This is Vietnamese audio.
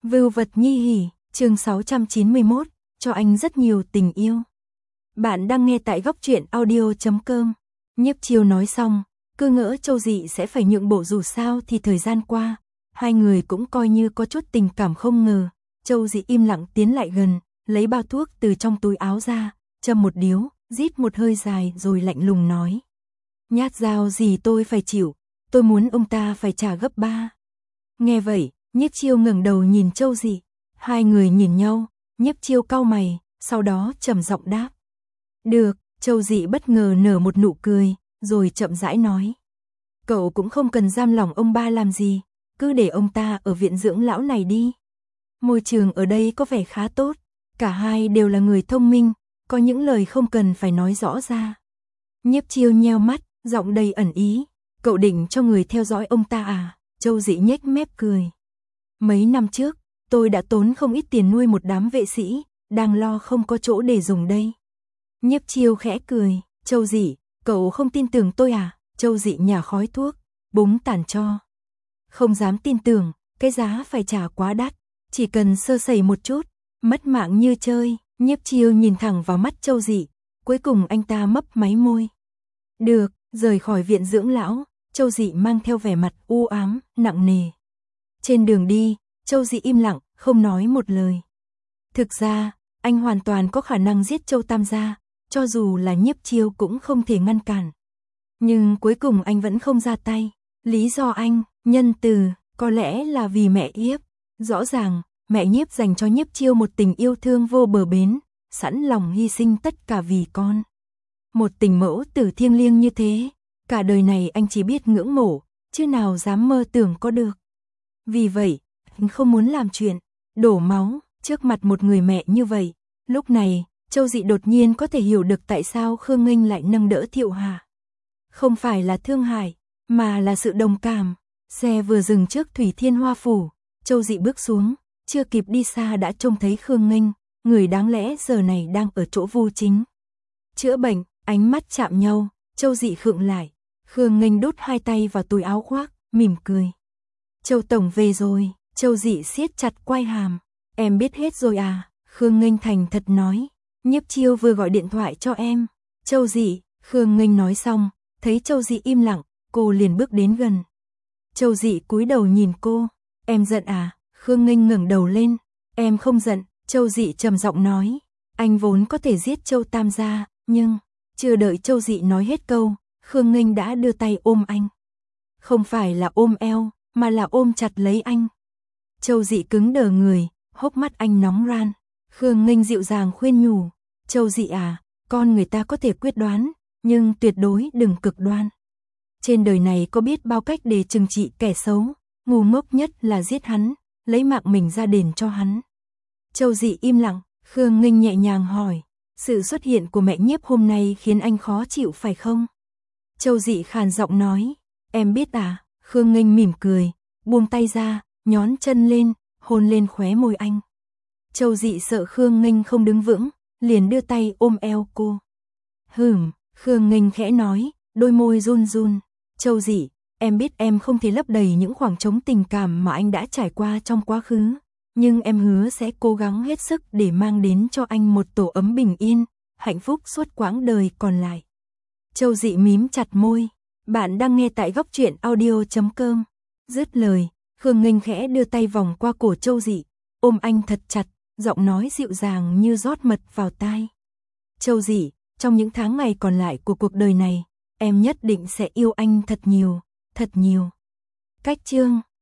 Vưu vật nhi hỉ, chương 691, cho anh rất nhiều tình yêu. Bạn đang nghe tại góc truyện audio.com. Nhiếp Chiêu nói xong, cứ ngỡ Châu Dị sẽ phải nhượng bộ, dù sao thì thời gian qua, hai người cũng coi như có chút tình cảm. Không ngờ, Châu Dị im lặng tiến lại gần, lấy bao thuốc từ trong túi áo ra, châm một điếu, rít một hơi dài rồi lạnh lùng nói. Nhát dao gì tôi phải chịu, tôi muốn ông ta phải trả gấp 3. Nghe vậy, Nhiếp Chiêu ngẩng đầu nhìn Châu Dị, hai người nhìn nhau, Nhiếp Chiêu cau mày, sau đó trầm giọng đáp. Được, Châu Dị bất ngờ nở một nụ cười, rồi chậm rãi nói. Cậu cũng không cần giam lỏng ông ba làm gì, cứ để ông ta ở viện dưỡng lão này đi. Môi trường ở đây có vẻ khá tốt, cả hai đều là người thông minh, có những lời không cần phải nói rõ ra. Nhiếp Chiêu nheo mắt, giọng đầy ẩn ý. Cậu định cho người theo dõi ông ta à? Châu Dị nhếch mép cười. Mấy năm trước, tôi đã tốn không ít tiền nuôi một đám vệ sĩ, đang lo không có chỗ để dùng đây. Nhiếp Chiêu khẽ cười. Châu Dị, cậu không tin tưởng tôi à? Châu Dị nhả khói thuốc, búng tàn cho. Không dám tin tưởng, cái giá phải trả quá đắt, chỉ cần sơ sẩy một chút, mất mạng như chơi. Nhiếp Chiêu nhìn thẳng vào mắt Châu Dị, cuối cùng anh ta mấp máy môi. Được. Rời khỏi viện dưỡng lão, Châu Dị mang theo vẻ mặt u ám, nặng nề. Trên đường đi, Châu Dị im lặng, không nói một lời. Thực ra, anh hoàn toàn có khả năng giết Châu Tam gia, cho dù là Nhiếp Chiêu cũng không thể ngăn cản. Nhưng cuối cùng anh vẫn không ra tay. Lý do anh, nhân từ, có lẽ là vì mẹ Nhiếp. Rõ ràng, mẹ Nhiếp dành cho Nhiếp Chiêu một tình yêu thương vô bờ bến, sẵn lòng hy sinh tất cả vì con. Một tình mẫu tử thiêng liêng như thế, cả đời này anh chỉ biết ngưỡng mộ, chứ nào dám mơ tưởng có được. Vì vậy, anh không muốn làm chuyện đổ máu trước mặt một người mẹ như vậy. Lúc này, Châu Dị đột nhiên có thể hiểu được tại sao Khương Nghênh lại nâng đỡ Thiệu Hà. Không phải là thương hại, mà là sự đồng cảm. Xe vừa dừng trước Thủy Thiên Hoa Phủ, Châu Dị bước xuống, chưa kịp đi xa đã trông thấy Khương Nghênh, người đáng lẽ giờ này đang ở chỗ Vu Chính chữa bệnh. Ánh mắt chạm nhau, Châu Dị khựng lại. Khương Nghênh đút hai tay vào túi áo khoác, mỉm cười. Châu tổng về rồi. Châu Dị siết chặt quai hàm. Em biết hết rồi à? Khương Nghênh thành thật nói. Nhiếp Chiêu vừa gọi điện thoại cho em. Châu Dị, Khương Nghênh nói xong, thấy Châu Dị im lặng, cô liền bước đến gần. Châu Dị cúi đầu nhìn cô. Em giận à? Khương Nghênh ngẩng đầu lên. Em không giận. Châu Dị trầm giọng nói. Anh vốn có thể giết Châu Tam gia, nhưng... Chưa đợi Châu Dị nói hết câu, Khương Nghênh đã đưa tay ôm anh. Không phải là ôm eo, mà là ôm chặt lấy anh. Châu Dị cứng đờ người, hốc mắt anh nóng ran. Khương Nghênh dịu dàng khuyên nhủ. Châu Dị à, con người ta có thể quyết đoán, nhưng tuyệt đối đừng cực đoan. Trên đời này có biết bao cách để trừng trị kẻ xấu, ngu ngốc nhất là giết hắn, lấy mạng mình ra đền cho hắn. Châu Dị im lặng, Khương Nghênh nhẹ nhàng hỏi. Sự xuất hiện của mẹ Nhiếp hôm nay khiến anh khó chịu phải không? Châu Dị khàn giọng nói. Em biết à? Khương Nghênh mỉm cười, buông tay ra, nhón chân lên, hôn lên khóe môi anh. Châu Dị sợ Khương Nghênh không đứng vững, liền đưa tay ôm eo cô. Khương Nghênh khẽ nói, đôi môi run run. Châu Dị, em biết em không thể lấp đầy những khoảng trống tình cảm mà anh đã trải qua trong quá khứ. Nhưng em hứa sẽ cố gắng hết sức để mang đến cho anh một tổ ấm bình yên, hạnh phúc suốt quãng đời còn lại. Châu Dị mím chặt môi. Bạn đang nghe tại góc truyện audio.com. Dứt lời, Khương Nghênh khẽ đưa tay vòng qua cổ Châu Dị, ôm anh thật chặt, giọng nói dịu dàng như rót mật vào tai. Châu Dị, trong những tháng ngày còn lại của cuộc đời này, em nhất định sẽ yêu anh thật nhiều, thật nhiều. Cách chương